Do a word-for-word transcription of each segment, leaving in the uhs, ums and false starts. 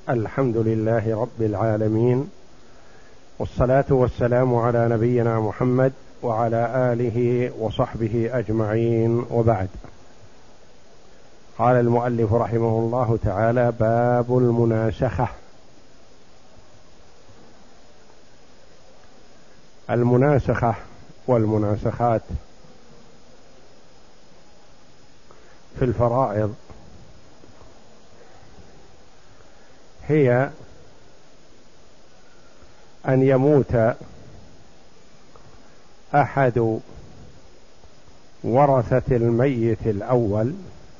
الحمد لله رب العالمين، والصلاة والسلام على نبينا محمد وعلى آله وصحبه أجمعين، وبعد. قال المؤلف رحمه الله تعالى: باب المناسخة. المناسخة والمناسخات في الفرائض هي أن يموت أحد ورثة الميت الأول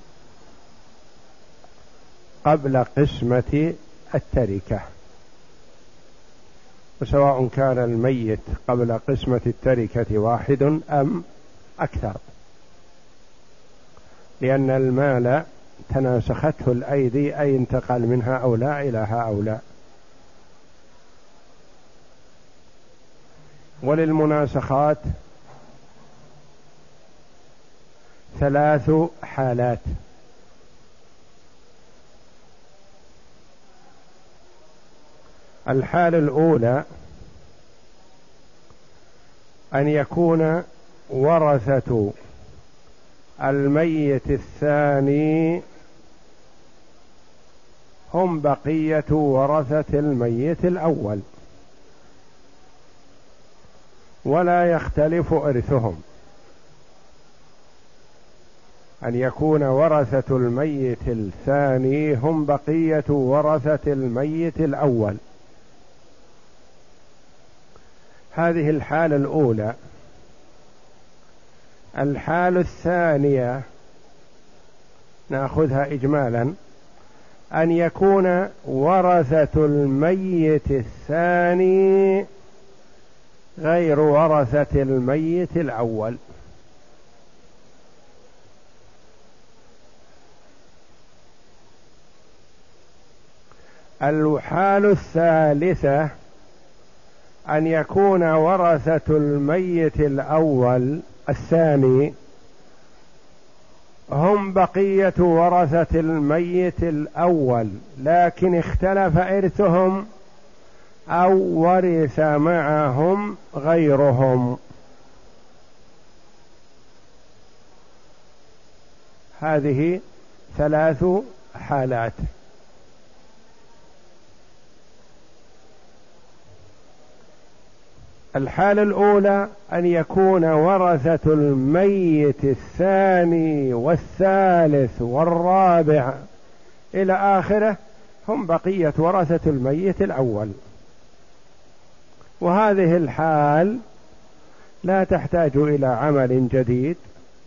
قبل قسمة التركة، وسواء كان الميت قبل قسمة التركة واحد أم أكثر، لأن المال تناسخته الأيدي، أي انتقل من هؤلاء إلى هؤلاء. وللمناسخات ثلاث حالات: الحالة الأولى أن يكون ورثة الميت الثاني هم بقية ورثة الميت الأول، ولا يختلف إرثهم. أن يكون ورثة الميت الثاني هم بقية ورثة الميت الأول، هذه الحالة الأولى. الحالة الثانية نأخذها إجمالا: أن يكون ورثة الميت الثاني غير ورثة الميت الأول. الحالة الثالثة أن يكون ورثة الميت الأول الثاني هم بقية ورثة الميت الأول، لكن اختلف إرثهم أو ورث معهم غيرهم. هذه ثلاث حالات. الحالة الأولى أن يكون ورثة الميت الثاني والثالث والرابع إلى آخره هم بقية ورثة الميت الأول، وهذه الحال لا تحتاج إلى عمل جديد،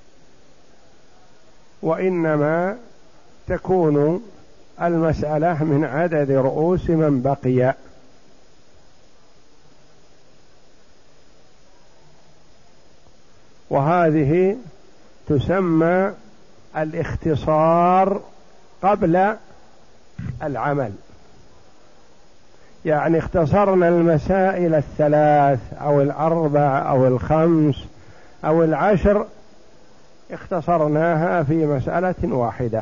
وإنما تكون المسألة من عدد رؤوس من بقي. وهذه تسمى الاختصار قبل العمل، يعني اختصرنا المسائل الثلاث أو الأربع أو الخمس أو العشر، اختصرناها في مسألة واحدة،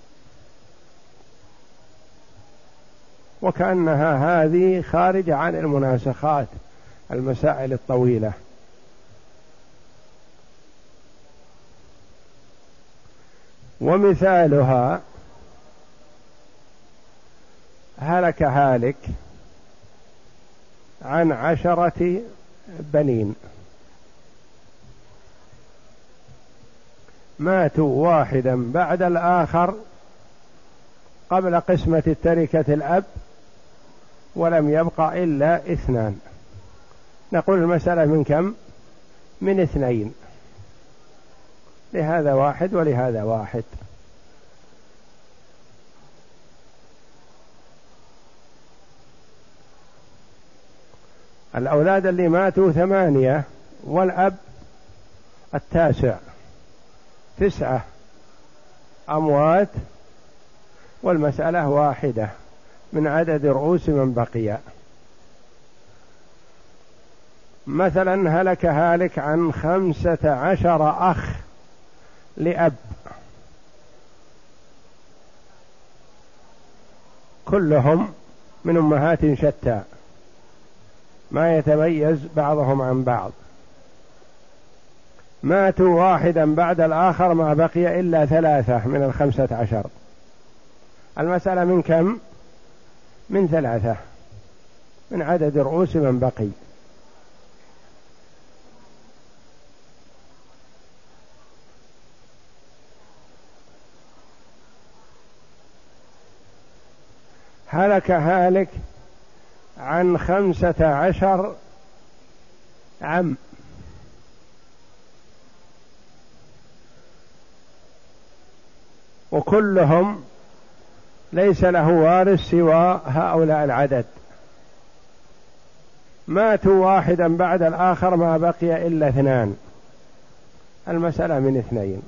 وكأنها هذه خارجة عن المناسخات، المسائل الطويلة. ومثالها: هلك هالك عن عشرة بنين، ماتوا واحدا بعد الآخر قبل قسمة التركة الأب، ولم يبقى إلا اثنان. نقول المسألة من كم؟ من اثنين، لهذا واحد ولهذا واحد. الأولاد اللي ماتوا ثمانية والأب التاسع، تسعة أموات، والمسألة واحدة من عدد رؤوس من بقي. مثلا هلك هالك عن خمسة عشر أخ لأب، كلهم من أمهات شتى ما يتميز بعضهم عن بعض، ماتوا واحدا بعد الآخر ما بقي إلا ثلاثة من الخمسة عشر. المسألة من كم؟ من ثلاثة، من عدد رؤوس من بقي. هلك هالك عن خمسة عشر عم، وكلهم ليس له وارث سوى هؤلاء العدد، ماتوا واحدا بعد الآخر ما بقي إلا اثنان. المسألة من اثنين.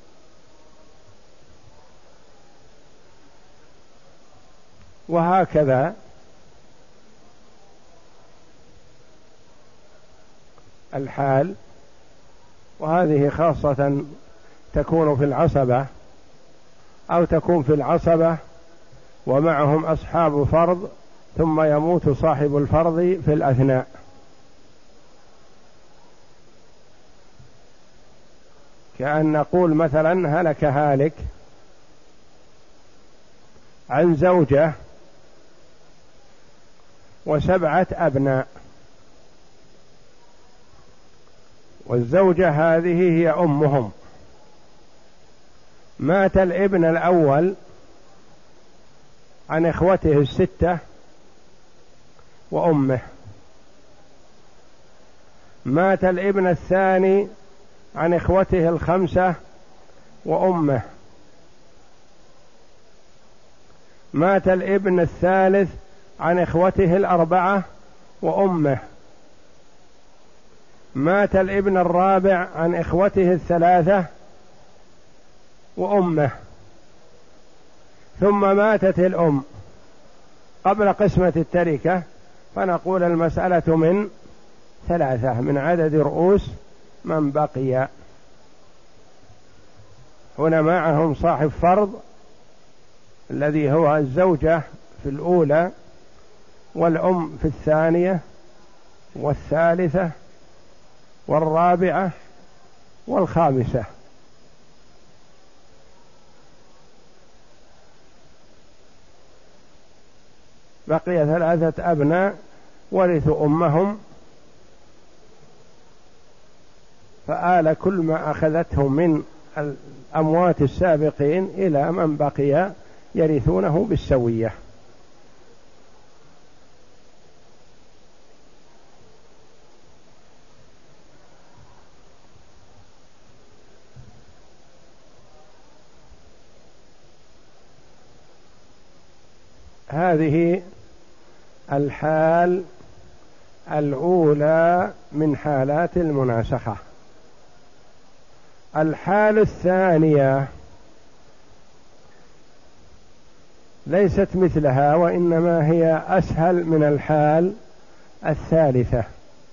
وهكذا الحال، وهذه خاصة تكون في العصبة، أو تكون في العصبة ومعهم أصحاب فرض ثم يموت صاحب الفرض في الأثناء. كأن نقول مثلا هلك هالك عن زوجة وسبعة أبناء، والزوجة هذه هي أمهم، مات الابن الأول عن إخوته الستة وأمه، مات الابن الثاني عن إخوته الخمسة وأمه، مات الابن الثالث عن إخوته الأربعة وأمه، مات الابن الرابع عن إخوته الثلاثة وأمه، ثم ماتت الأم قبل قسمة التركة، فنقول المسألة من ثلاثة من عدد رؤوس من بقي. هنا معهم صاحب فرض الذي هو الزوجة في الأولى، والأم في الثانية والثالثة والرابعة والخامسة. بقي ثلاثة أبناء ورثوا أمهم، فآل كل ما أخذته من الأموات السابقين إلى من بقي يرثونه بالسوية. هذه الحال الأولى من حالات المناسخة. الحال الثانية ليست مثلها، وإنما هي أسهل من الحال الثالثة،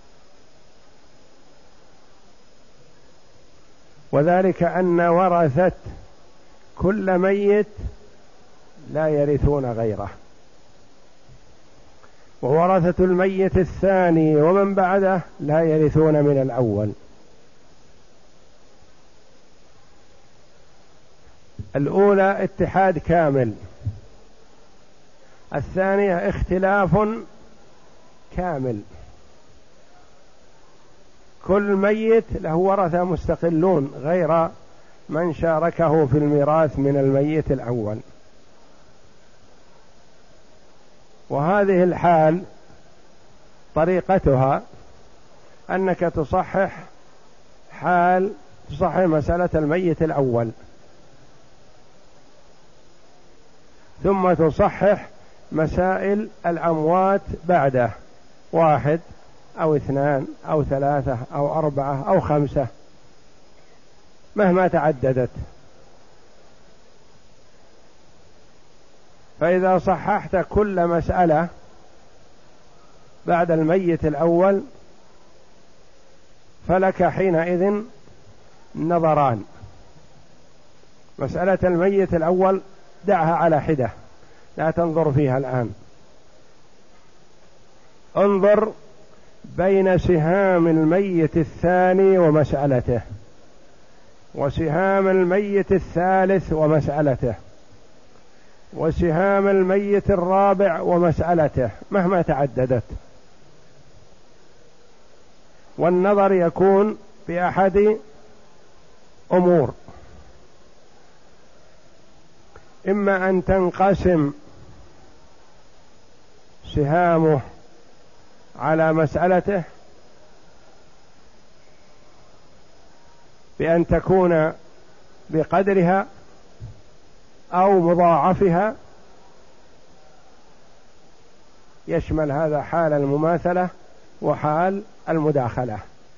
وذلك أن ورثة كل ميت لا يرثون غيره، وورثة الميت الثاني ومن بعده لا يرثون من الأول. الأولى اتحاد كامل، الثانية اختلاف كامل، كل ميت له ورثة مستقلون غير من شاركه في الميراث من الميت الأول. وهذه الحال طريقتها أنك تصحح حال تصحح مسألة الميت الأول، ثم تصحح مسائل الأموات بعده، واحد أو اثنان أو ثلاثة أو أربعة أو خمسة مهما تعددت. فإذا صححت كل مسألة بعد الميت الأول فلك حينئذ نظران: مسألة الميت الأول دعها على حدة، لا تنظر فيها الآن. انظر بين سهام الميت الثاني ومسألته، وسهام الميت الثالث ومسألته، وسهام الميت الرابع ومسألته مهما تعددت. والنظر يكون بأحد أمور: إما أن تنقسم سهامه على مسألته بأن تكون بقدرها أو مضاعفها، يشمل هذا حال المماثلة وحال المداخلة،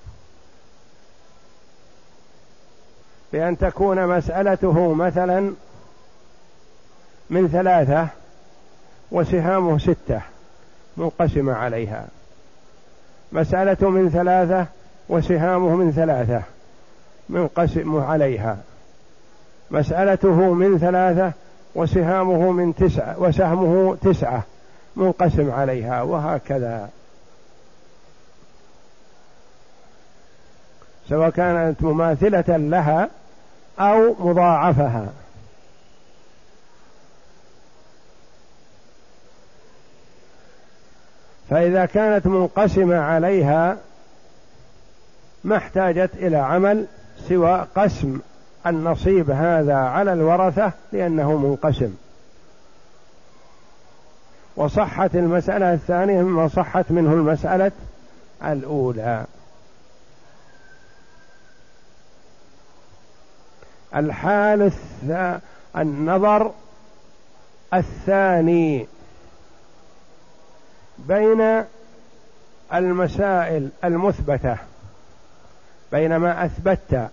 بأن تكون مسألته مثلا من ثلاثة وسهامه ستة منقسمة عليها، مسألة من ثلاثة وسهامه من ثلاثة منقسم عليها، مسألته من ثلاثة وسهامه من تسعة وسهمه تسعة منقسم عليها، وهكذا سواء كانت مماثلة لها أو مضاعفها. فإذا كانت منقسمة عليها ما احتاجت إلى عمل سوى قسم النصيب هذا على الورثة لأنه منقسم، وصحت المسألة الثانية مما صحت منه المسألة الأولى. الحال النظر الثاني بين المسائل المثبتة، بين ما أثبت،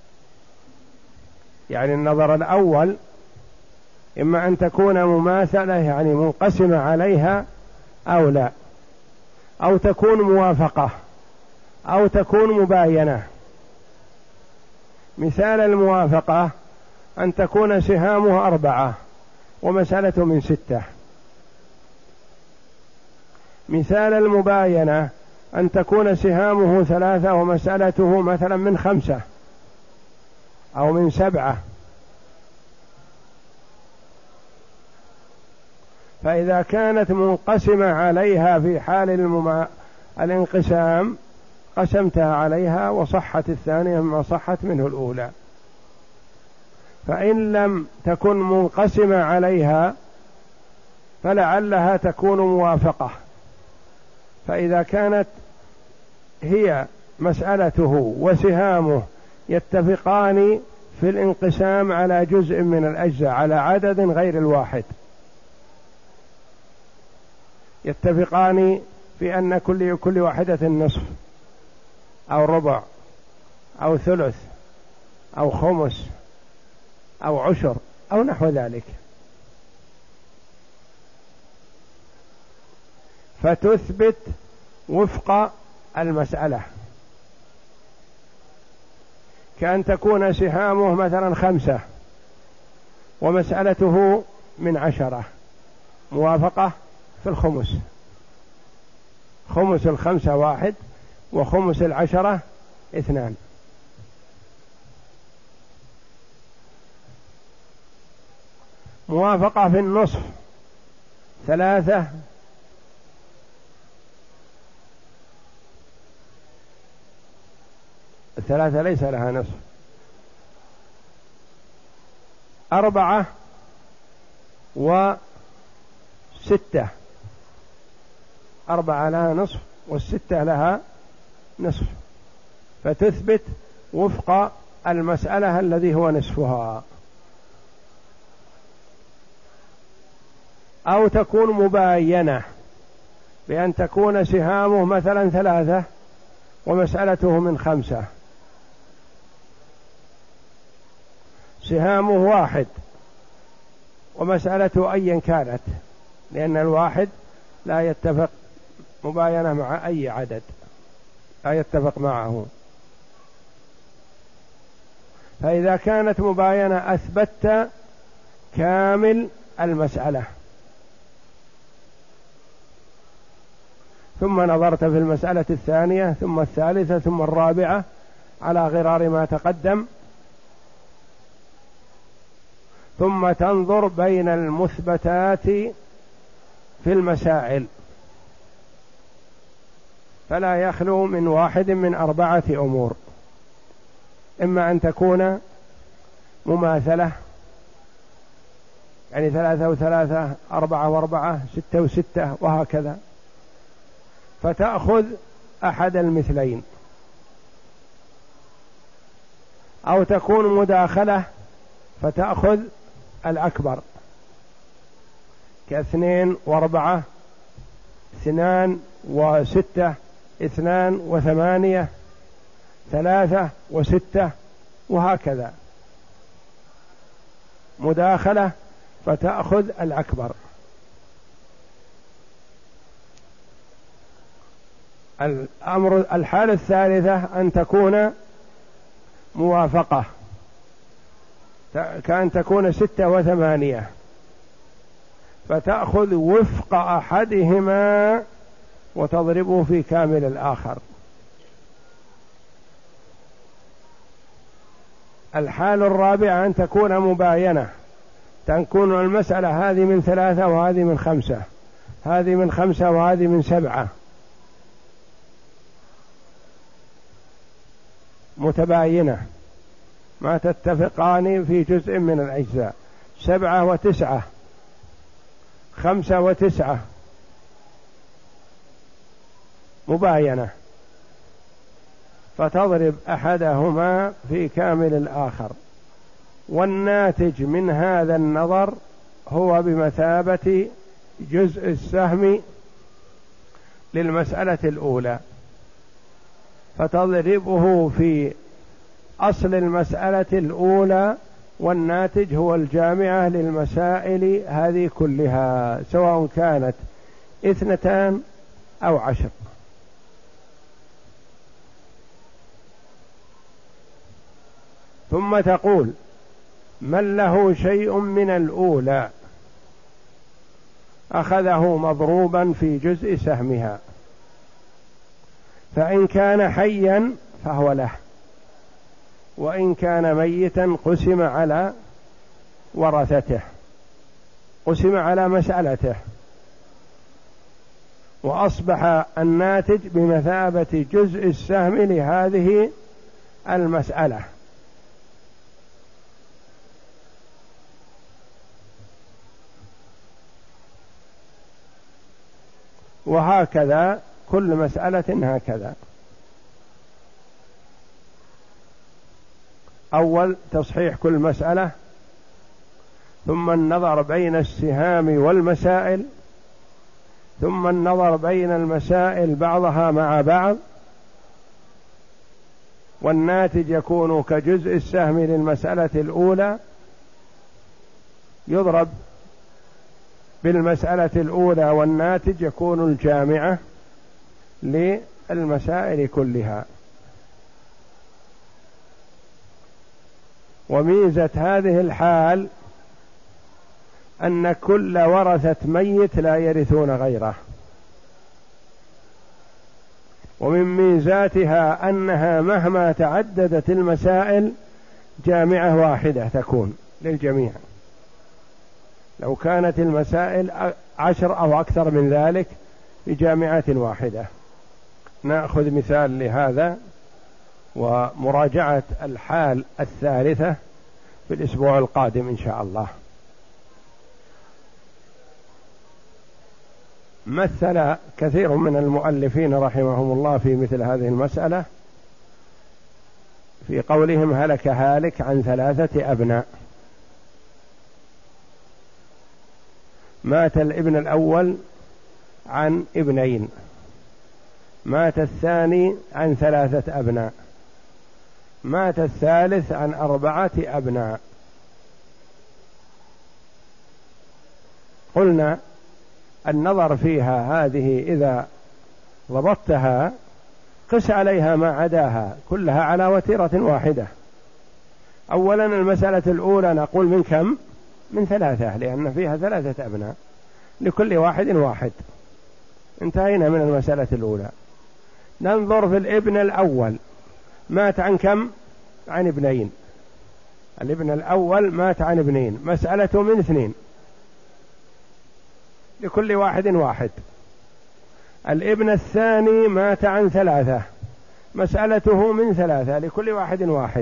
يعني النظر الأول إما أن تكون مماثلة يعني منقسمة عليها أو لا، أو تكون موافقة، أو تكون مباينة. مثال الموافقة أن تكون سهامه أربعة ومسألته من ستة. مثال المباينة أن تكون سهامه ثلاثة ومسألته مثلا من خمسة أو من سبعة. فإذا كانت منقسمة عليها في حال المما... الانقسام قسمتها عليها وصحت الثانية مما صحت منه الأولى. فإن لم تكن منقسمة عليها فلعلها تكون موافقة. فإذا كانت هي مسألته وسهامه يتفقان في الانقسام على جزء من الأجزاء على عدد غير الواحد، يتفقان في أن كل كل واحدة نصف أو ربع أو ثلث أو خمس أو عشر أو نحو ذلك، فتثبت وفق المسألة، كأن تكون سهامه مثلا خمسة ومسألته من عشرة، موافقة في الخمس، خمس الخمسة واحد وخمس العشرة اثنان. موافقة في النصف ثلاثة الثلاثة ليس لها نصف، أربعة وستة، أربعة لها نصف والستة لها نصف، فتثبت وفق المسألة الذي هو نصفها. أو تكون مباينة بأن تكون سهامه مثلا ثلاثة ومسألته من خمسة، سهامه واحد ومسألته أيا كانت، لأن الواحد لا يتفق مباينة مع أي عدد، لا يتفق معه. فإذا كانت مباينة أثبت كامل المسألة ثم نظرت في المسألة الثانية ثم الثالثة ثم الرابعة على غرار ما تقدم، ثم تنظر بين المثبتات في المسائل، فلا يخلو من واحد من أربعة أمور: إما أن تكون مماثلة، يعني ثلاثة وثلاثة، أربعة وأربعة، ستة وستة، وهكذا، فتأخذ أحد المثلين، أو تكون مداخلة فتأخذ الأكبر كاثنين وأربعة، اثنان وستة، اثنان وثمانية، ثلاثة وستة، وهكذا، مداخلة فتأخذ الأكبر. الأمر الحالة الثالثة أن تكون موافقة، كأن تكون ستة وثمانية، فتأخذ وفق أحدهما وتضربه في كامل الآخر. الحالة الرابعة أن تكون مباينة، تكون المسألة هذه من ثلاثة وهذه من خمسة، هذه من خمسة وهذه من سبعة، متباينة، ما تتفقان في جزء من الأجزاء، سبعة وتسعة، خمسة وتسعة، مباينة، فتضرب أحدهما في كامل الآخر، والناتج من هذا النظر هو بمثابة جزء السهم للمسألة الأولى، فتضربه في أصل المسألة الأولى، والناتج هو الجامعة للمسائل هذه كلها، سواء كانت اثنتان أو عشر. ثم تقول: من له شيء من الأولى أخذه مضروبا في جزء سهمها، فإن كان حيا فهو له، وإن كان ميتا قسم على ورثته، قسم على مسألته، وأصبح الناتج بمثابة جزء السهم لهذه المسألة. وهكذا كل مسألة هكذا. أول تصحيح كل مسألة، ثم النظر بين السهام والمسائل، ثم النظر بين المسائل بعضها مع بعض، والناتج يكون كجزء السهم للمسألة الأولى، يضرب بالمسألة الأولى، والناتج يكون الجامعة للمسائل كلها. وميزة هذه الحال أن كل ورثة ميت لا يرثون غيره، ومن ميزاتها أنها مهما تعددت المسائل جامعة واحدة تكون للجميع. لو كانت المسائل عشر أو أكثر من ذلك بجامعة واحدة. نأخذ مثال لهذا ومراجعة الحال الثالثة في الأسبوع القادم إن شاء الله. مثل كثير من المؤلفين رحمهم الله في مثل هذه المسألة في قولهم: هلك هالك عن ثلاثة أبناء، مات الابن الأول عن ابنين، مات الثاني عن ثلاثة أبناء، مات الثالث عن أربعة أبناء. قلنا النظر فيها هذه إذا ضبطتها قس عليها ما عداها كلها على وتيرة واحدة. أولا المسألة الأولى نقول من كم؟ من ثلاثة، لأن فيها ثلاثة أبناء، لكل واحد واحد. انتهينا من المسألة الأولى. ننظر في الابن الأول، مات عن كم؟ عن ابنين. الابن الأول مات عن ابنين، مسألته من اثنين، لكل واحد واحد. الابن الثاني مات عن ثلاثة، مسألته من ثلاثة، لكل واحد واحد.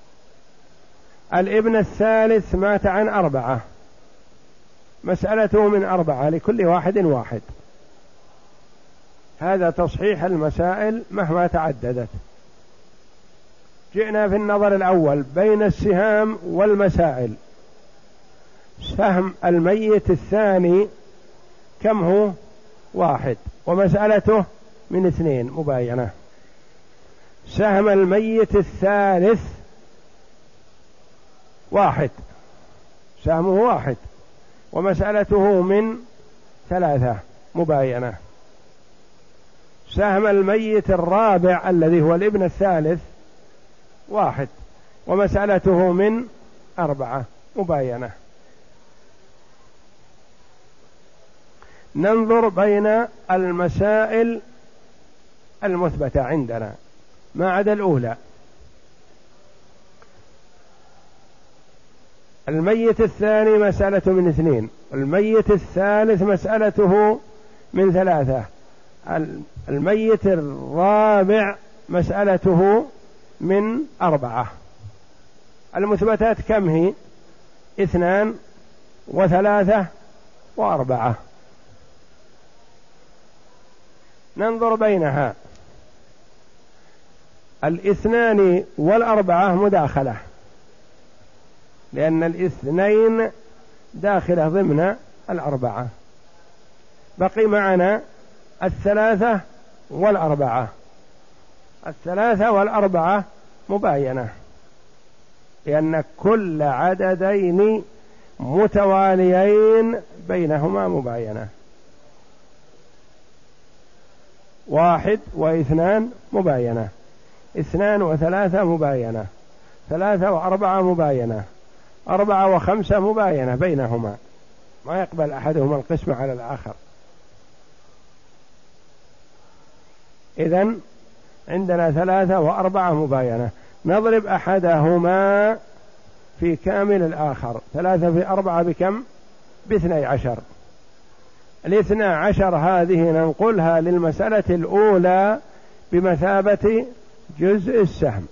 الابن الثالث مات عن أربعة، مسألته من أربعة، لكل واحد واحد. هذا تصحيح المسائل مهما تعددت. جئنا في النظر الأول بين السهام والمسائل. سهم الميت الثاني كم هو؟ واحد، ومسألته من اثنين مباينة. سهم الميت الثالث واحد، سهمه واحد، ومسألته من ثلاثة مباينة. سهم الميت الرابع الذي هو الابن الثالث واحد، ومسألته من أربعة مباينة. ننظر بين المسائل المثبتة عندنا ما عدا الأولى. الميت الثاني مسألة من اثنين، الميت الثالث مسألته من ثلاثة، الميت الرابع مسألته من أربعة. المثبتات كم هي؟ اثنان وثلاثة وأربعة. ننظر بينها. الاثنان والأربعة مداخلة، لأن الاثنين داخلة ضمن الأربعة. بقي معنا الثلاثة والأربعة. الثلاثة والأربعة مباينة، لأن كل عددين متواليين بينهما مباينة. واحد واثنان مباينة، اثنان وثلاثة مباينة، ثلاثة وأربعة مباينة، أربعة وخمسة مباينة بينهما، ما يقبل أحدهما القسم على الآخر. إذن عندنا ثلاثة وأربعة مباينة، نضرب أحدهما في كامل الآخر. ثلاثة في أربعة بكم؟ باثني عشر. الاثنى عشر هذه ننقلها للمسألة الأولى بمثابة جزء السهم.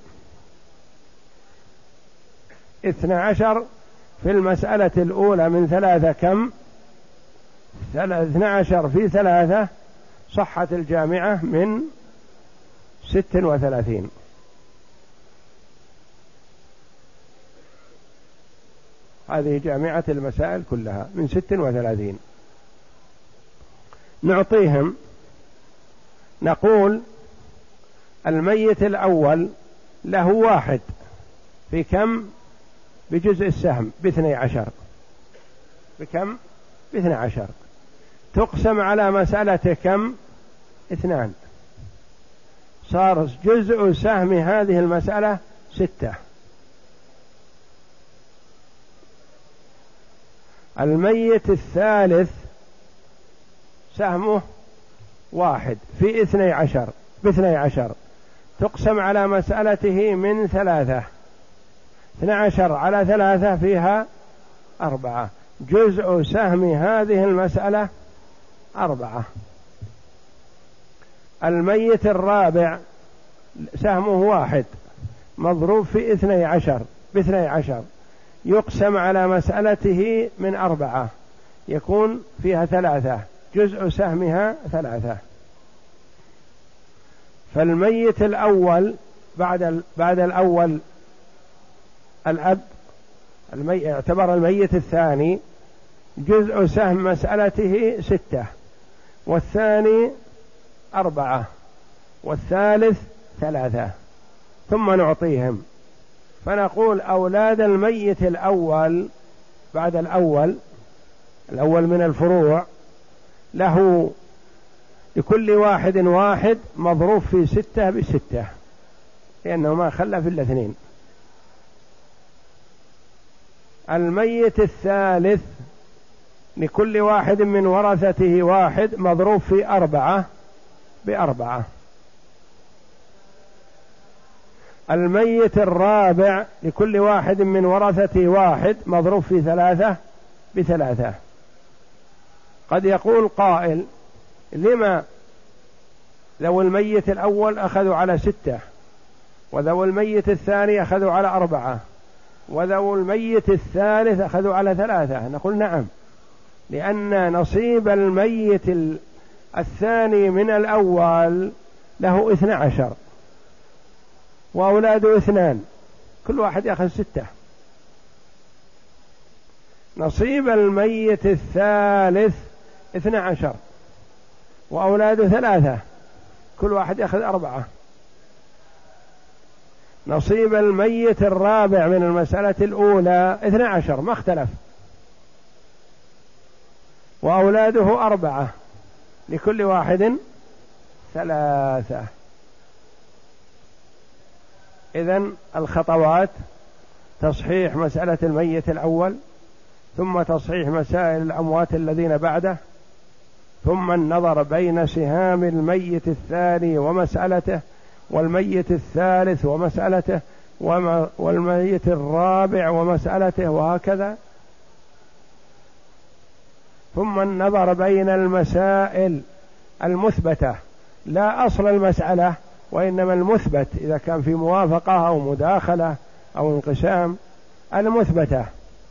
اثنى عشر في المسألة الأولى من ثلاثة كم؟ اثنى عشر في ثلاثة صحت الجامعة من ست وثلاثين. هذه جامعة المسائل كلها من ست وثلاثين. نعطيهم، نقول الميت الأول له واحد في كم؟ بجزء السهم باثني عشر. بكم؟ باثني عشر. تقسم على مسألة كم؟ اثنان. صار جزء سهم هذه المسألة ستة. الميت الثالث سهمه واحد في اثني عشر باثني عشر، تقسم على مسألته من ثلاثة. اثني عشر على ثلاثة فيها أربعة، جزء سهم هذه المسألة أربعة. الميت الرابع سهمه واحد مضروب في اثني عشر باثني عشر، يقسم على مسألته من أربعة، يكون فيها ثلاثة، جزء سهمها ثلاثة. فالميت الأول بعد بعد الأول الأب، المي... اعتبر الميت الثاني جزء سهم مسألته ستة، والثاني أربعة، والثالث ثلاثة. ثم نعطيهم، فنقول أولاد الميت الأول بعد الأول الأول من الفروع له لكل واحد واحد مضروب في ستة بستة، لأنه ما خلف إلا اثنين. الميت الثالث لكل واحد من ورثته واحد مضروب في أربعة بأربعة. الميت الرابع لكل واحد من ورثته واحد مضروب في ثلاثة بثلاثة. قد يقول قائل: لما ذو الميت الأول أخذوا على ستة، وذو الميت الثاني أخذوا على أربعة، وذو الميت الثالث أخذوا على ثلاثة؟ نقول: نعم، لأن نصيب الميت الثاني من الأول له اثنى عشر، وأولاده اثنان، كل واحد يأخذ ستة. نصيب الميت الثالث اثنى عشر، وأولاده ثلاثة، كل واحد يأخذ أربعة. نصيب الميت الرابع من المسألة الأولى اثنى عشر، ما اختلف، وأولاده أربعة، لكل واحد ثلاثة. إذن الخطوات: تصحيح مسألة الميت الأول، ثم تصحيح مسائل الأموات الذين بعده، ثم النظر بين سهام الميت الثاني ومسألته، والميت الثالث ومسألته، والميت الرابع ومسألته، وهكذا. ثم النظر بين المسائل المثبتة، لا أصل المسألة وإنما المثبت، إذا كان في موافقة أو مداخلة أو انقسام، المثبتة،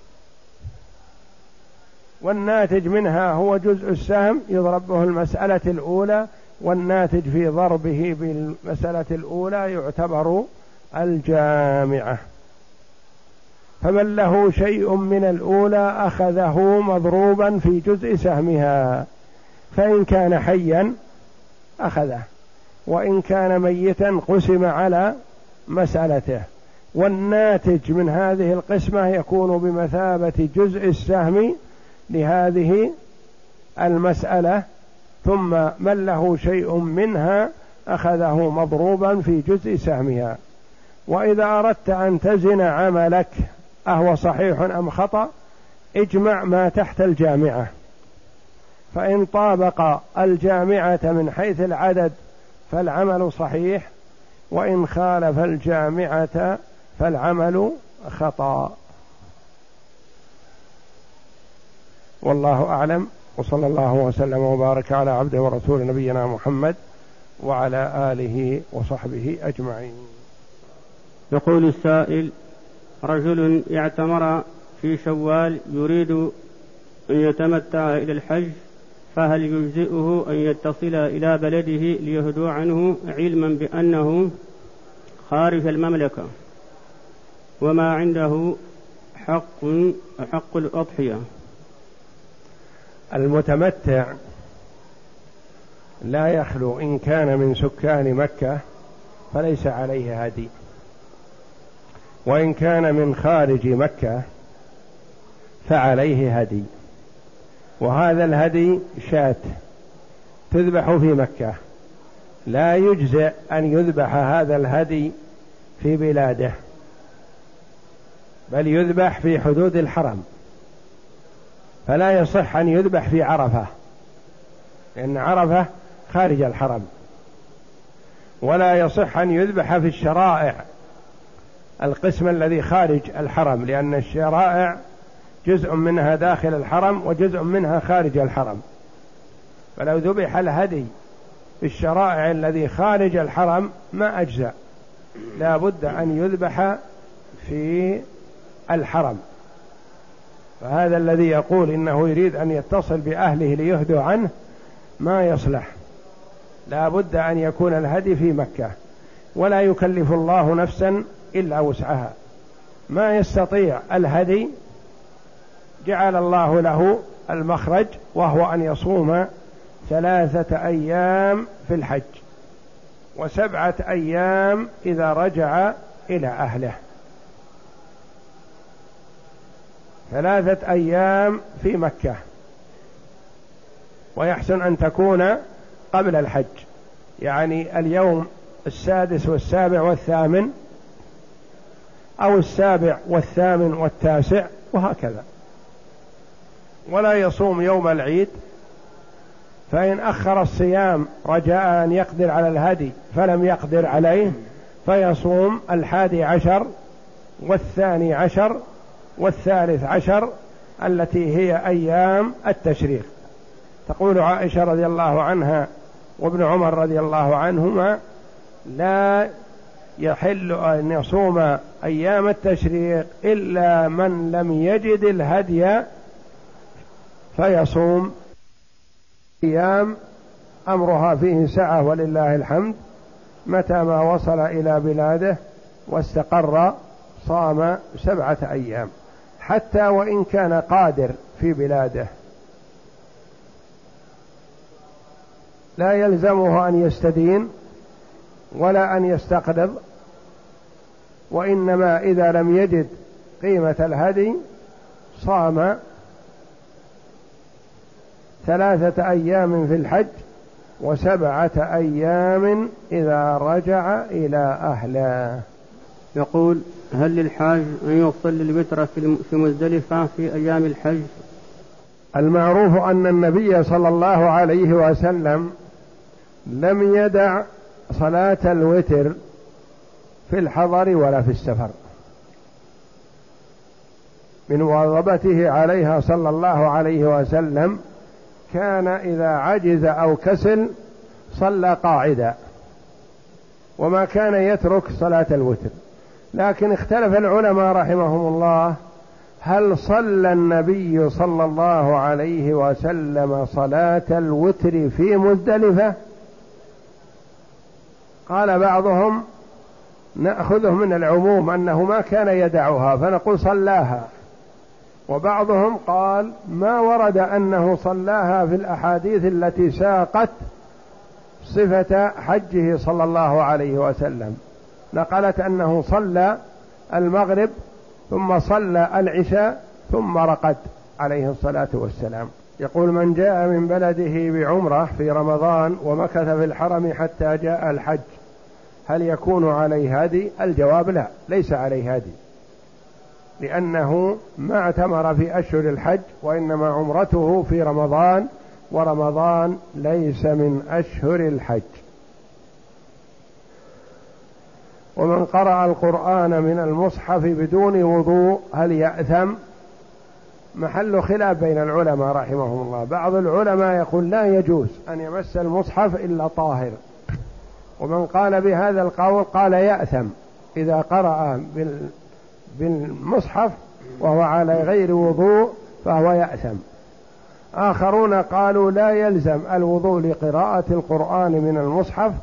والناتج منها هو جزء السهم يضرب به المسألة الأولى، والناتج في ضربه بالمسألة الأولى يعتبر الجامعة. فمن له شيء من الأولى أخذه مضروبا في جزء سهمها، فإن كان حيا أخذه، وإن كان ميتا قسم على مسألته، والناتج من هذه القسمة يكون بمثابة جزء السهم لهذه المسألة. ثم من له شيء منها أخذه مضروبا في جزء سهمها. وإذا أردت أن تزن عملك أهو صحيح أم خطأ، اجمع ما تحت الجامعة، فإن طابق الجامعة من حيث العدد فالعمل صحيح، وإن خالف الجامعة فالعمل خطأ. والله أعلم، وصلى الله وسلم وبارك على عبده ورسول نبينا محمد وعلى آله وصحبه أجمعين. يقول السائل: رجل اعتمر في شوال يريد أن يتمتع إلى الحج، فهل يجزئه أن يتصل إلى بلده ليهدو عنه، علما بأنه خارج المملكة وما عنده حق حق الأضحية؟ المتمتع لا يخلو، إن كان من سكان مكة فليس عليه هدي، وإن كان من خارج مكة فعليه هدي. وهذا الهدي شاة تذبح في مكة، لا يجزئ أن يذبح هذا الهدي في بلاده، بل يذبح في حدود الحرم، فلا يصح أن يذبح في عرفة، لأن عرفة خارج الحرم، ولا يصح أن يذبح في الشرائع، القسم الذي خارج الحرم، لأن الشرائع جزء منها داخل الحرم وجزء منها خارج الحرم. فلو ذبح الهدي في الشرائع الذي خارج الحرم ما أجزأ، لا بد أن يذبح في الحرم. فهذا الذي يقول إنه يريد أن يتصل بأهله ليهدوا عنه ما يصلح، لا بد أن يكون الهدي في مكة، ولا يكلف الله نفسا إلا وسعها. ما يستطيع الهدي جعل الله له المخرج، وهو أن يصوم ثلاثة أيام في الحج وسبعة أيام إذا رجع إلى أهله، ثلاثة أيام في مكة، ويحسن أن تكون قبل الحج، يعني اليوم السادس والسابع والثامن، أو السابع والثامن والتاسع، وهكذا. ولا يصوم يوم العيد، فإن أخر الصيام رجاء أن يقدر على الهدي فلم يقدر عليه فيصوم الحادي عشر والثاني عشر والثالث عشر التي هي أيام التشريق. تقول عائشة رضي الله عنها وابن عمر رضي الله عنهما: لا يحل أن يصوم أيام التشريق إلا من لم يجد الهدي فيصوم أيام أمرها فيه سعة ولله الحمد. متى ما وصل إلى بلاده واستقر صام سبعة أيام، حتى وإن كان قادر في بلاده لا يلزمه أن يستدين ولا أن يستقرض، وإنما إذا لم يجد قيمة الهدي صام ثلاثة أيام في الحج وسبعة أيام إذا رجع إلى أهله. يقول: هل للحاج أن يصلي الوتر في مزدلفة في أيام الحج؟ المعروف أن النبي صلى الله عليه وسلم لم يدع صلاة الوتر في الحضر ولا في السفر، من مواظبته عليها صلى الله عليه وسلم كان إذا عجز أو كسل صلى قاعدا، وما كان يترك صلاة الوتر. لكن اختلف العلماء رحمهم الله: هل صلى النبي صلى الله عليه وسلم صلاة الوتر في مزدلفة؟ قال بعضهم: نأخذه من العموم أنه ما كان يدعها فنقول صلاها. وبعضهم قال: ما ورد أنه صلاها في الأحاديث التي ساقت صفة حجه صلى الله عليه وسلم، نقلت أنه صلى المغرب ثم صلى العشاء ثم رقد عليه الصلاة والسلام. يقول: من جاء من بلده بعمرة في رمضان ومكث في الحرم حتى جاء الحج هل يكون عليه هدي؟ الجواب: لا، ليس عليه هدي، لأنه ما اعتمر في أشهر الحج، وإنما عمرته في رمضان، ورمضان ليس من أشهر الحج. ومن قرأ القرآن من المصحف بدون وضوء هل يأثم؟ محل خلاف بين العلماء رحمهم الله. بعض العلماء يقول لا يجوز أن يمس المصحف إلا طاهر، ومن قال بهذا القول قال يأثم إذا قرأ بالمصحف وهو على غير وضوء فهو يأثم. آخرون قالوا لا يلزم الوضوء لقراءة القرآن من المصحف،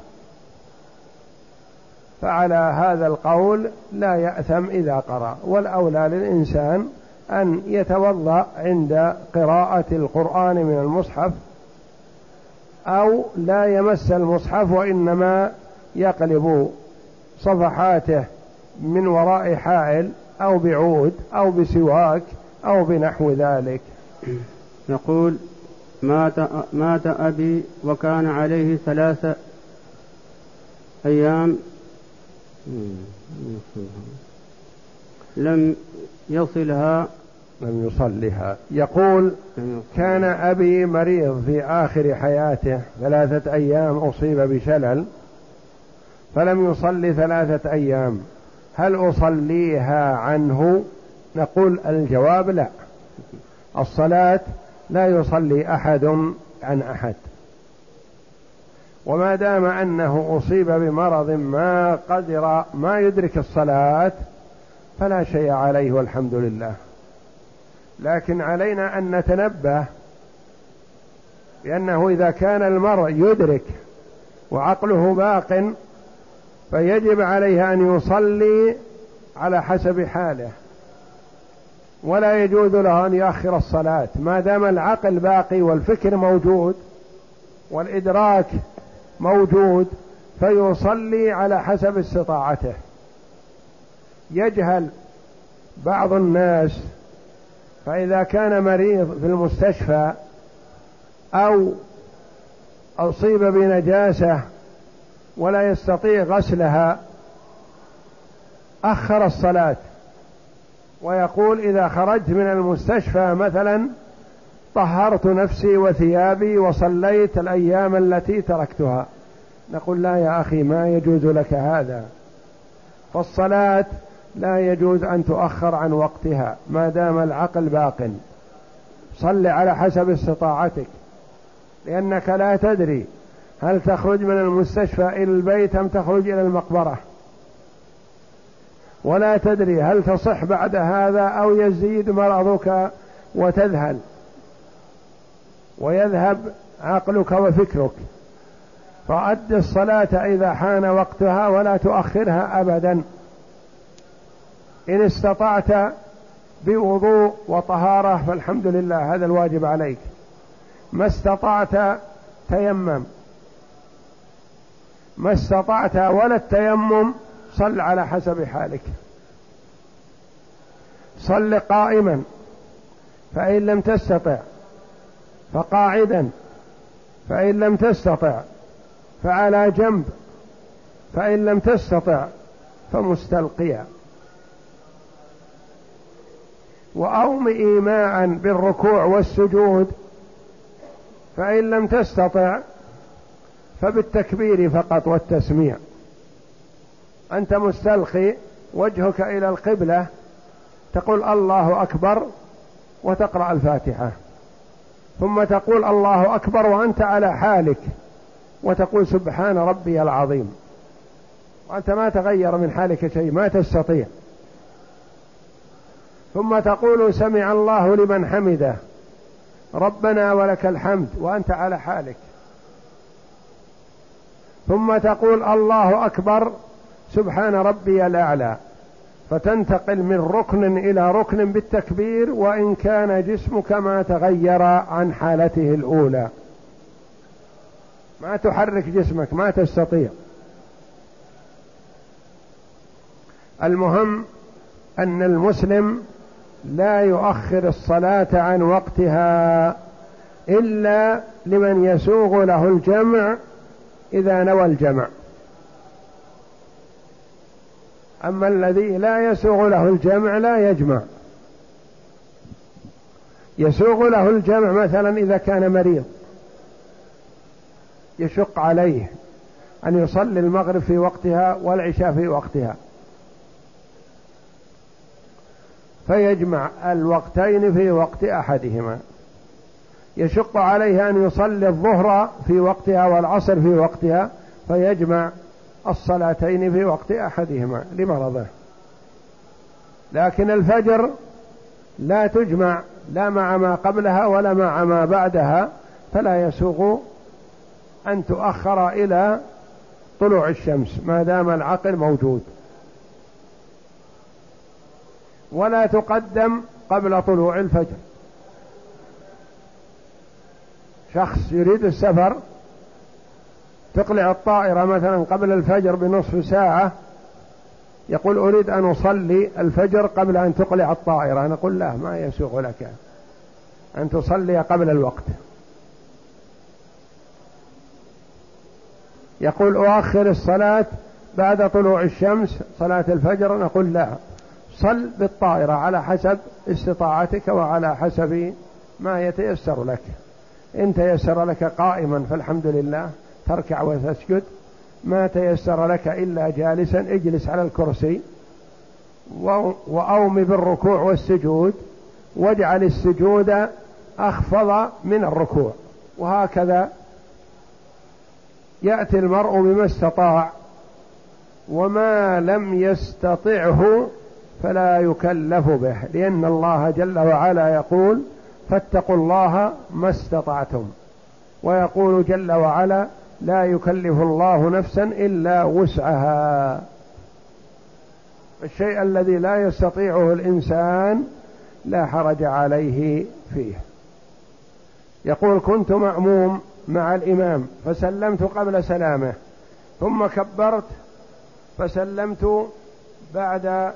فعلى هذا القول لا يأثم إذا قرأ، والأولى للإنسان أن يتوضأ عند قراءة القرآن من المصحف، أو لا يمس المصحف وإنما يقلب صفحاته من وراء حائل أو بعود أو بسواك أو بنحو ذلك. يقول: مات, مات أبي وكان عليه ثلاثة أيام لم يصلها لم يصلها. يقول: كان أبي مريض في آخر حياته ثلاثة أيام، أصيب بشلل فلم يصلي ثلاثة أيام، هل أصليها عنه؟ نقول الجواب لا، الصلاة لا يصلي أحد عن أحد، وما دام أنه أصيب بمرض ما قدر ما يدرك الصلاة فلا شيء عليه والحمد لله. لكن علينا أن نتنبه بأنه إذا كان المرء يدرك وعقله باق فيجب عليه أن يصلي على حسب حاله، ولا يجوز له أن يؤخر الصلاة ما دام العقل باقي والفكر موجود والإدراك موجود، فيصلي على حسب استطاعته. يجهل بعض الناس، فإذا كان مريض في المستشفى أو أصيب بنجاسة ولا يستطيع غسلها أخر الصلاة، ويقول إذا خرجت من المستشفى مثلا طهرت نفسي وثيابي وصليت الأيام التي تركتها، نقول لا يا أخي، ما يجوز لك هذا. فالصلاة لا يجوز أن تؤخر عن وقتها ما دام العقل باق. صل على حسب استطاعتك، لأنك لا تدري هل تخرج من المستشفى إلى البيت أم تخرج إلى المقبرة، ولا تدري هل تصح بعد هذا أو يزيد مرضك وتذهل ويذهب عقلك وفكرك. فأد الصلاة إذا حان وقتها ولا تؤخرها أبدا. إن استطعت بوضوء وطهارة فالحمد لله، هذا الواجب عليك. ما استطعت تيمم، ما استطعت ولا التيمم صل على حسب حالك. صل قائما، فإن لم تستطع فقاعدا، فإن لم تستطع فعلى جنب، فإن لم تستطع فمستلقيا. وأوم إيماء بالركوع والسجود، فإن لم تستطع فبالتكبير فقط والتسميع. أنت مستلقي وجهك إلى القبلة، تقول الله أكبر وتقرأ الفاتحة، ثم تقول الله أكبر وأنت على حالك وتقول سبحان ربي العظيم، وأنت ما تغير من حالك شيء، ما تستطيع. ثم تقول سمع الله لمن حمده ربنا ولك الحمد وأنت على حالك. ثم تقول الله أكبر سبحان ربي الأعلى، فتنتقل من ركن إلى ركن بالتكبير، وإن كان جسمك ما تغير عن حالته الأولى، ما تحرك جسمك، ما تستطيع. المهم أن المسلم لا يؤخر الصلاة عن وقتها إلا لمن يسوغ له الجمع إذا نوى الجمع. أما الذي لا يسوغ له الجمع لا يجمع. يسوغ له الجمع مثلا إذا كان مريض يشق عليه أن يصلي المغرب في وقتها والعشاء في وقتها، فيجمع الوقتين في وقت أحدهما. يشق عليه أن يصلي الظهر في وقتها والعصر في وقتها، فيجمع الصلاتين في وقت أحدهما لمرضه. لكن الفجر لا تجمع لا مع ما قبلها ولا مع ما بعدها، فلا يسوغ أن تؤخر إلى طلوع الشمس ما دام العقل موجود، ولا تقدم قبل طلوع الفجر. شخص يريد السفر تقلع الطائرة مثلا قبل الفجر بنصف ساعة، يقول أريد أن أصلي الفجر قبل أن تقلع الطائرة، نقول لا، ما يسوغ لك أن تصلي قبل الوقت. يقول أؤخر الصلاة بعد طلوع الشمس صلاة الفجر، نقول لا، صل بالطائرة على حسب استطاعتك وعلى حسب ما يتيسر لك. إن تيسر لك قائما فالحمد لله تركع وتسجد، ما تيسر لك إلا جالسا اجلس على الكرسي، وأوم بالركوع والسجود، واجعل السجود أخفض من الركوع، وهكذا يأتي المرء بما استطاع، وما لم يستطعه فلا يكلف به، لأن الله جل وعلا يقول فاتقوا الله ما استطعتم، ويقول جل وعلا لا يكلف الله نفسا إلا وسعها. الشيء الذي لا يستطيعه الإنسان لا حرج عليه فيه. يقول كنت مأموم مع الإمام فسلمت قبل سلامه، ثم كبرت فسلمت بعد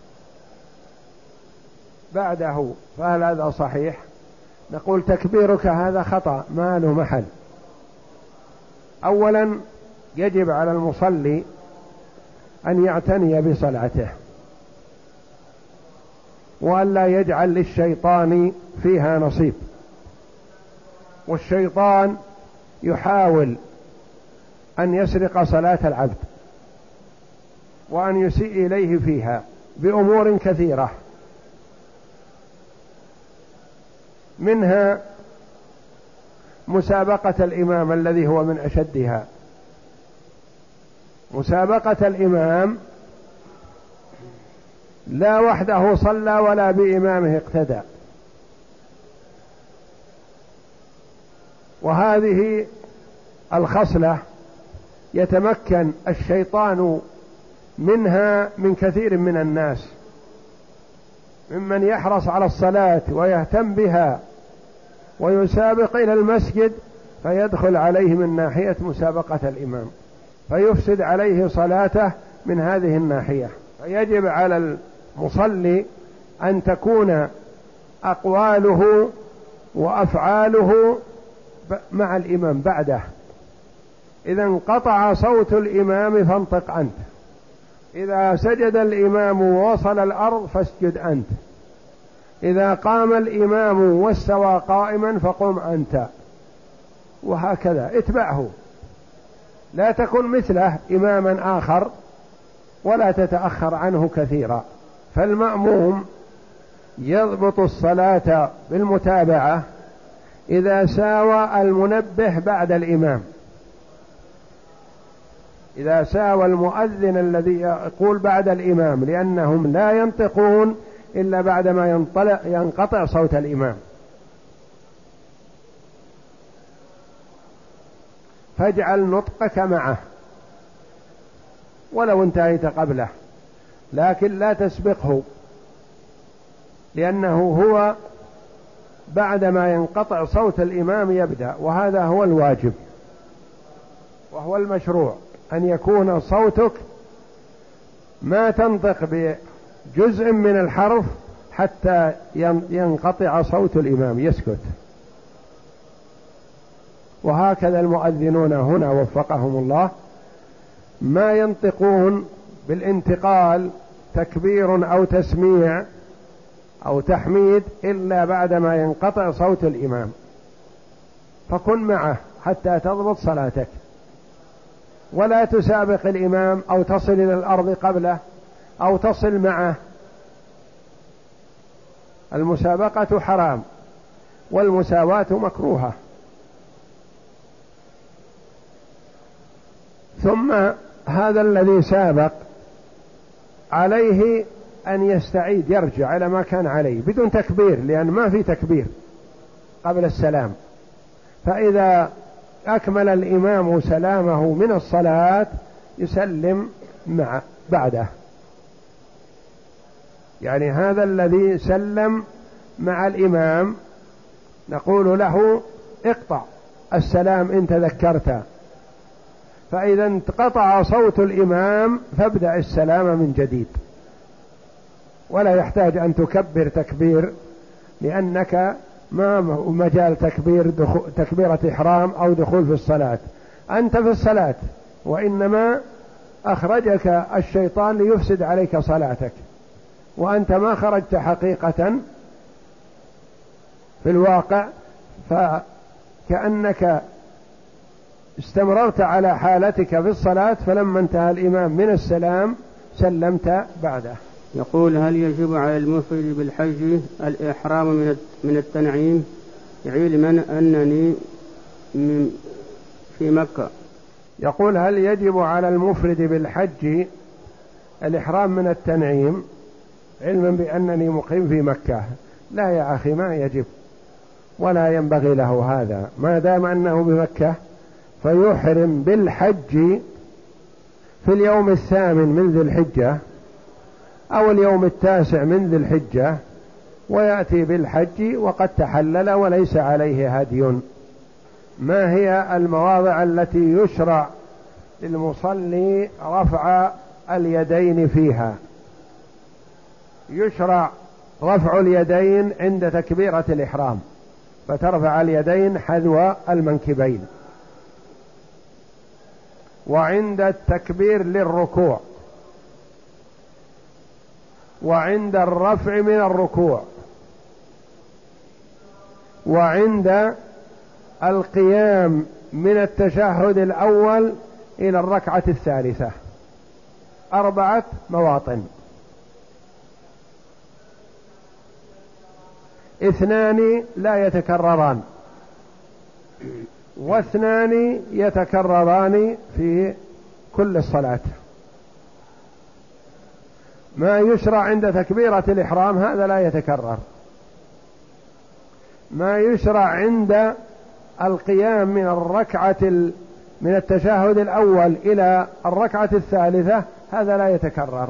بعده، فهل هذا صحيح؟ نقول تكبيرك هذا خطأ ما له محل. أولا يجب على المصلي أن يعتني بصلاته، وأن لا يجعل للشيطان فيها نصيب، والشيطان يحاول أن يسرق صلاة العبد وأن يسيء إليه فيها بأمور كثيرة، منها مسابقة الإمام الذي هو من أشدها. مسابقة الإمام لا وحده صلى ولا بإمامه اقتدى، وهذه الخصلة يتمكن الشيطان منها من كثير من الناس، ممن يحرص على الصلاة ويهتم بها ويسابق إلى المسجد، فيدخل عليه من ناحية مسابقة الإمام فيفسد عليه صلاته من هذه الناحية. فيجب على المصلي أن تكون أقواله وأفعاله مع الإمام بعده. إذا انقطع صوت الإمام فانطق أنت، إذا سجد الإمام ووصل الأرض فاسجد أنت، إذا قام الإمام واستوى قائما فقم أنت، وهكذا اتبعه، لا تكن مثله إماما آخر ولا تتأخر عنه كثيرا. فالمأموم يضبط الصلاة بالمتابعة إذا ساوى المنبه بعد الإمام، إذا ساوى المؤذن الذي يقول بعد الإمام، لأنهم لا ينطقون إلا بعدما ينطلق ينقطع صوت الإمام. فاجعل نطقك معه ولو انتهيت قبله، لكن لا تسبقه، لأنه هو بعدما ينقطع صوت الإمام يبدأ، وهذا هو الواجب وهو المشروع، أن يكون صوتك ما تنطق بجزء من الحرف حتى ينقطع صوت الإمام يسكت. وهكذا المؤذنون هنا وفقهم الله ما ينطقون بالانتقال تكبير أو تسميع أو تحميد إلا بعدما ينقطع صوت الإمام، فكن معه حتى تضبط صلاتك، ولا تسابق الإمام أو تصل إلى الأرض قبله أو تصل معه. المسابقة حرام والمساواة مكروهة. ثم هذا الذي سابق عليه أن يستعيد، يرجع إلى ما كان عليه بدون تكبير، لأن ما في تكبير قبل السلام. فإذا أكمل الإمام سلامه من الصلاة يسلم مع بعده، يعني هذا الذي سلم مع الإمام نقول له اقطع السلام إن تذكرت، فإذا انقطع صوت الإمام فابدأ السلام من جديد، ولا يحتاج أن تكبر تكبير، لأنك ما مجال تكبير تكبيرة إحرام أو دخول في الصلاة، أنت في الصلاة، وإنما أخرجك الشيطان ليفسد عليك صلاتك، وأنت ما خرجت حقيقة في الواقع، فكأنك استمررت على حالتك في الصلاة، فلما انتهى الإمام من السلام سلمت بعده. يقول: هل يجب على المفرد بالحج الإحرام من التنعيم علما أنني في مكة؟ يقول: هل يجب على المفرد بالحج الإحرام من التنعيم علما بأنني مقيم في مكة؟ لا يا أخي، ما يجب ولا ينبغي له هذا، ما دام أنه بمكة فيحرم بالحج في اليوم الثامن من ذي الحجة أو اليوم التاسع من ذي الحجة، ويأتي بالحج وقد تحلل وليس عليه هدي. ما هي المواضع التي يشرع للمصلي رفع اليدين فيها؟ يشرع رفع اليدين عند تكبيرة الإحرام، فترفع اليدين حذو المنكبين، وعند التكبير للركوع، وعند الرفع من الركوع، وعند القيام من التشهد الأول إلى الركعة الثالثة، أربعة مواطن. اثنان لا يتكرران، واثنان يتكرران في كل الصلاة. ما يشرع عند تكبيرة الإحرام هذا لا يتكرر. ما يشرع عند القيام من الركعة من التشهد الأول إلى الركعة الثالثة هذا لا يتكرر.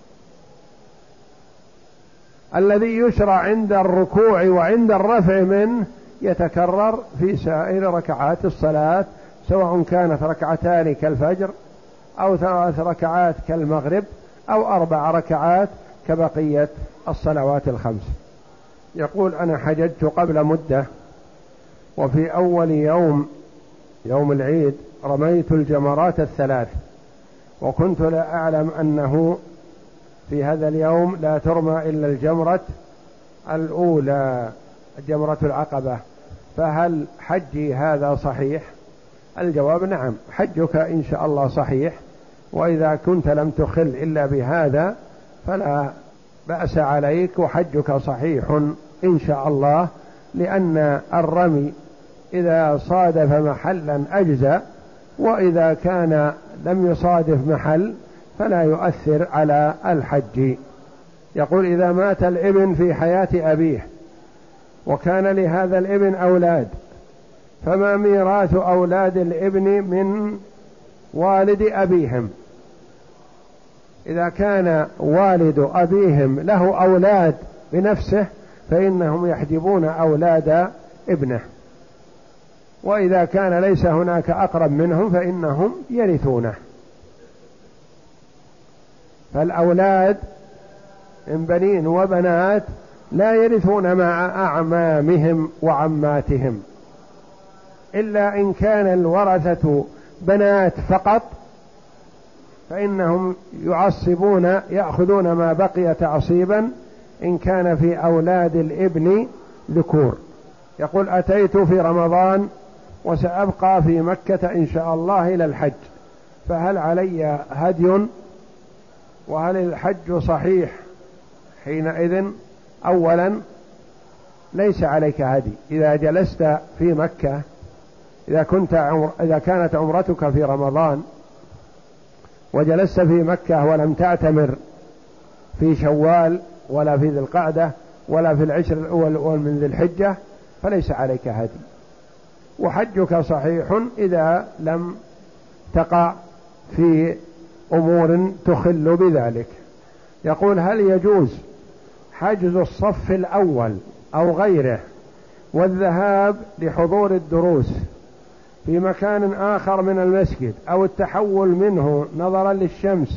الذي يشرع عند الركوع وعند الرفع منه يتكرر في سائر ركعات الصلاة، سواء كانت ركعتان كالفجر أو ثلاث ركعات كالمغرب أو أربع ركعات كبقية الصلوات الخمس. يقول: أنا حججت قبل مدة، وفي أول يوم يوم العيد رميت الجمرات الثلاث، وكنت لا أعلم أنه في هذا اليوم لا ترمى إلا الجمرة الأولى، جمرة العقبة، فهل حجي هذا صحيح؟ الجواب: نعم، حجك إن شاء الله صحيح، وإذا كنت لم تخل إلا بهذا فلا بأس عليك وحجك صحيح إن شاء الله، لأن الرمي إذا صادف محلا أجزأ، وإذا كان لم يصادف محل فلا يؤثر على الحج. يقول: إذا مات الابن في حياة أبيه وكان لهذا الابن أولاد، فما ميراث أولاد الابن من والد أبيهم؟ إذا كان والد أبيهم له أولاد بنفسه فإنهم يحجبون أولاد ابنه، وإذا كان ليس هناك أقرب منهم فإنهم يرثونه. فالأولاد من بنين وبنات لا يرثون مع أعمامهم وعماتهم، إلا إن كان الورثة بنات فقط فإنهم يعصبون يأخذون ما بقي تعصيبا إن كان في أولاد الابن ذكور. يقول: أتيت في رمضان وسأبقى في مكة إن شاء الله إلى الحج، فهل علي هدي؟ وهل الحج صحيح حينئذ؟ أولا ليس عليك هدي إذا جلست في مكة، إذا كنت عمر إذا كانت عمرتك في رمضان وجلست في مكة ولم تعتمر في شوال ولا في ذي القعدة ولا في العشر الأول من ذي الحجة فليس عليك هدي، وحجك صحيح إذا لم تقع في أمور تخل بذلك. يقول: هل يجوز حجز الصف الأول أو غيره والذهاب لحضور الدروس في مكان آخر من المسجد أو التحول منه نظرا للشمس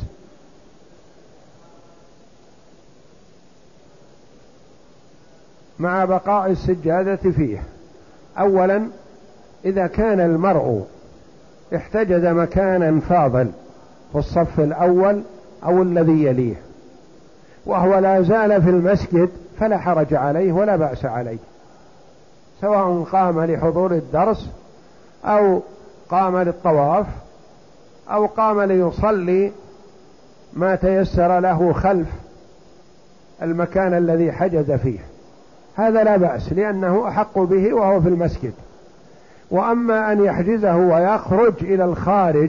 مع بقاء السجادة فيه؟ أولا، إذا كان المرء احتجز مكانا فاضل في الصف الأول أو الذي يليه وهو لا زال في المسجد فلا حرج عليه ولا بأس عليه، سواء قام لحضور الدرس أو قام للطواف أو قام ليصلي ما تيسر له خلف المكان الذي حجز فيه، هذا لا بأس لأنه أحق به وهو في المسجد. وأما أن يحجزه ويخرج إلى الخارج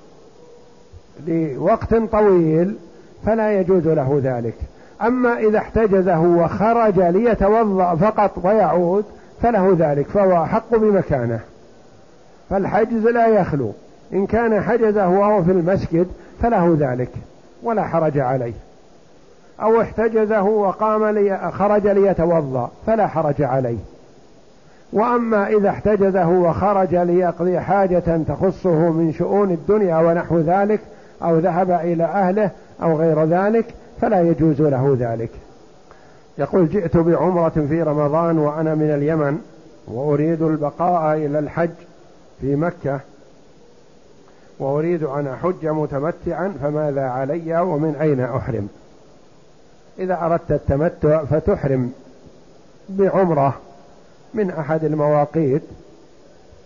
لوقت طويل فلا يجوز له ذلك. أما إذا احتجزه وخرج ليتوضأ فقط ويعود فله ذلك، فهو أحق بمكانه. فالحجز لا يخلو، إن كان حجزه وهو في المسجد فله ذلك ولا حرج عليه، أو احتجزه وقام لي خرج ليتوضأ فلا حرج عليه. وأما إذا احتجزه وخرج ليقضي حاجة تخصه من شؤون الدنيا ونحو ذلك أو ذهب إلى أهله أو غير ذلك فلا يجوز له ذلك. يقول: جئت بعمرة في رمضان وأنا من اليمن وأريد البقاء إلى الحج في مكة، وأريد أن أحج متمتعا، فماذا علي ومن أين أحرم؟ إذا أردت التمتع فتحرم بعمرة من أحد المواقيت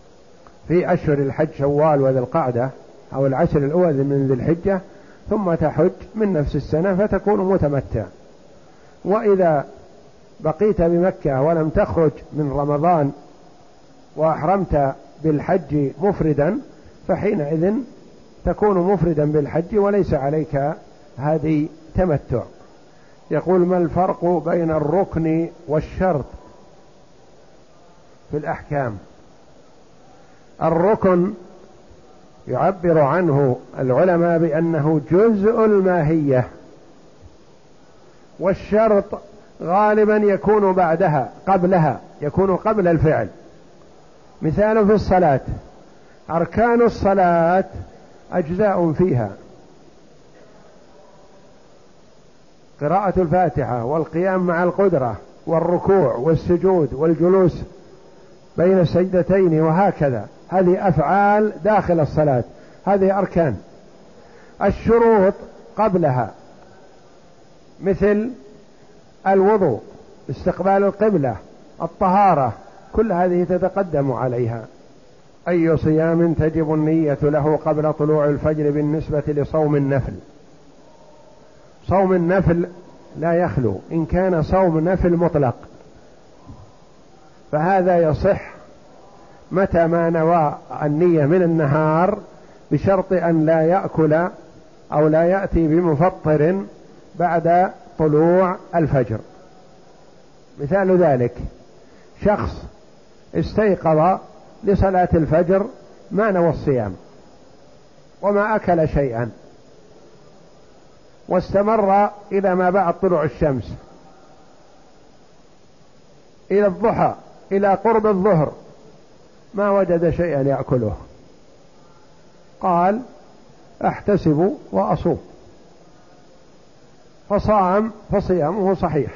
في أشهر الحج شوال وذي القعدة أو العشر الأول من ذي الحجة، ثم تحج من نفس السنة فتكون متمتع. وإذا بقيت بمكة ولم تخرج من رمضان وأحرمت بالحج مفردا فحينئذ تكون مفردا بالحج وليس عليك هذه تمتع. يقول: ما الفرق بين الركن والشرط في الأحكام؟ الركن يعبر عنه العلماء بأنه جزء الماهية، والشرط غالبا يكون بعدها قبلها، يكون قبل الفعل. مثال في الصلاة: أركان الصلاة أجزاء فيها، قراءة الفاتحة والقيام مع القدرة والركوع والسجود والجلوس بين السجدتين وهكذا، هذه أفعال داخل الصلاة، هذه أركان. الشروط قبلها مثل الوضوء، استقبال القبلة، الطهارة، كل هذه تتقدم عليها. أي صيام تجب النية له قبل طلوع الفجر بالنسبة لصوم النفل؟ صوم النفل لا يخلو، إن كان صوم نفل مطلق فهذا يصح متى ما نوى النية من النهار، بشرط أن لا يأكل أو لا يأتي بمفطر بعد طلوع الفجر. مثال ذلك: شخص استيقظ لصلاة الفجر ما نوى الصيام وما أكل شيئا، واستمر إلى ما بعد طلوع الشمس، إلى الضحى، إلى قرب الظهر، ما وجد شيئا يأكله، قال: أحتسب وأصوم، فصام، فصيامه صحيح.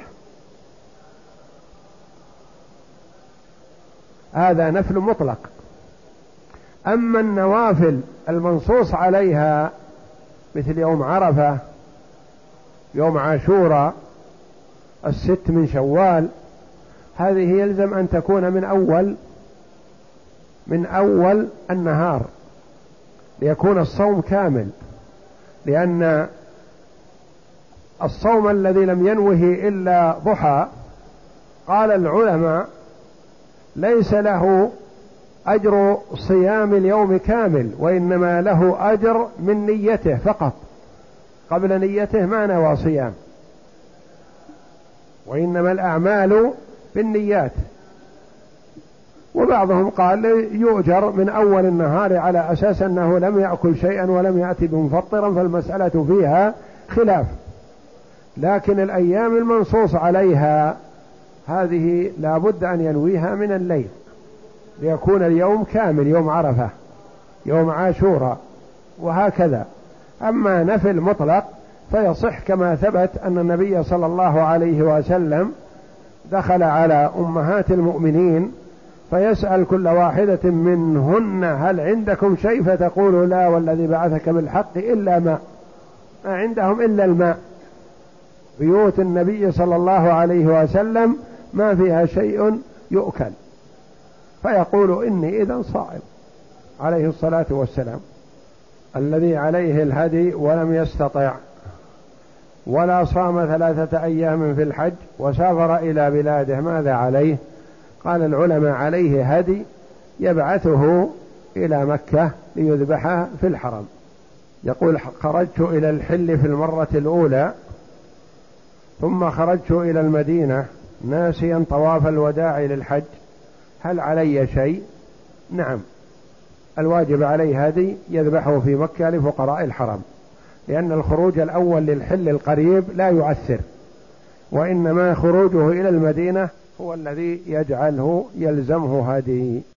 هذا نفل مطلق. أما النوافل المنصوص عليها مثل يوم عرفة، يوم عاشوراء، الست من شوال، هذه يلزم أن تكون من أول من أول النهار ليكون الصوم كامل، لأن الصوم الذي لم ينوه إلا ضحى قال العلماء ليس له أجر صيام اليوم كامل، وإنما له أجر من نيته فقط، قبل نيته ما نوى صيام، وإنما الأعمال بالنيات. وبعضهم قال يؤجر من أول النهار على أساس أنه لم يأكل شيئا ولم يأتي بمفطرا، فالمسألة فيها خلاف. لكن الأيام المنصوص عليها هذه لا بد أن ينويها من الليل ليكون اليوم كامل، يوم عرفة، يوم عاشوراء، وهكذا. أما نفل مطلق فيصح كما ثبت أن النبي صلى الله عليه وسلم دخل على أمهات المؤمنين فيسأل كل واحدة منهن: هل عندكم شيء؟ فتقول: لا والذي بعثك بالحق إلا ماء، ما عندهم إلا الماء. بيوت النبي صلى الله عليه وسلم ما فيها شيء يؤكل، فيقول: إني إذن صائم، عليه الصلاة والسلام. الذي عليه الهدي ولم يستطع ولا صام ثلاثة أيام في الحج وسافر إلى بلاده ماذا عليه؟ قال العلماء: عليه هدي يبعثه إلى مكة ليذبحه في الحرم. يقول: خرجت إلى الحل في المرة الأولى ثم خرجت إلى المدينة ناسيا طواف الوداع للحج، هل علي شيء؟ نعم، الواجب عليه هدي يذبحه في مكة لفقراء الحرم، لأن الخروج الأول للحل القريب لا يؤثر، وإنما خروجه إلى المدينة هو الذي يجعله يلزمه هدي.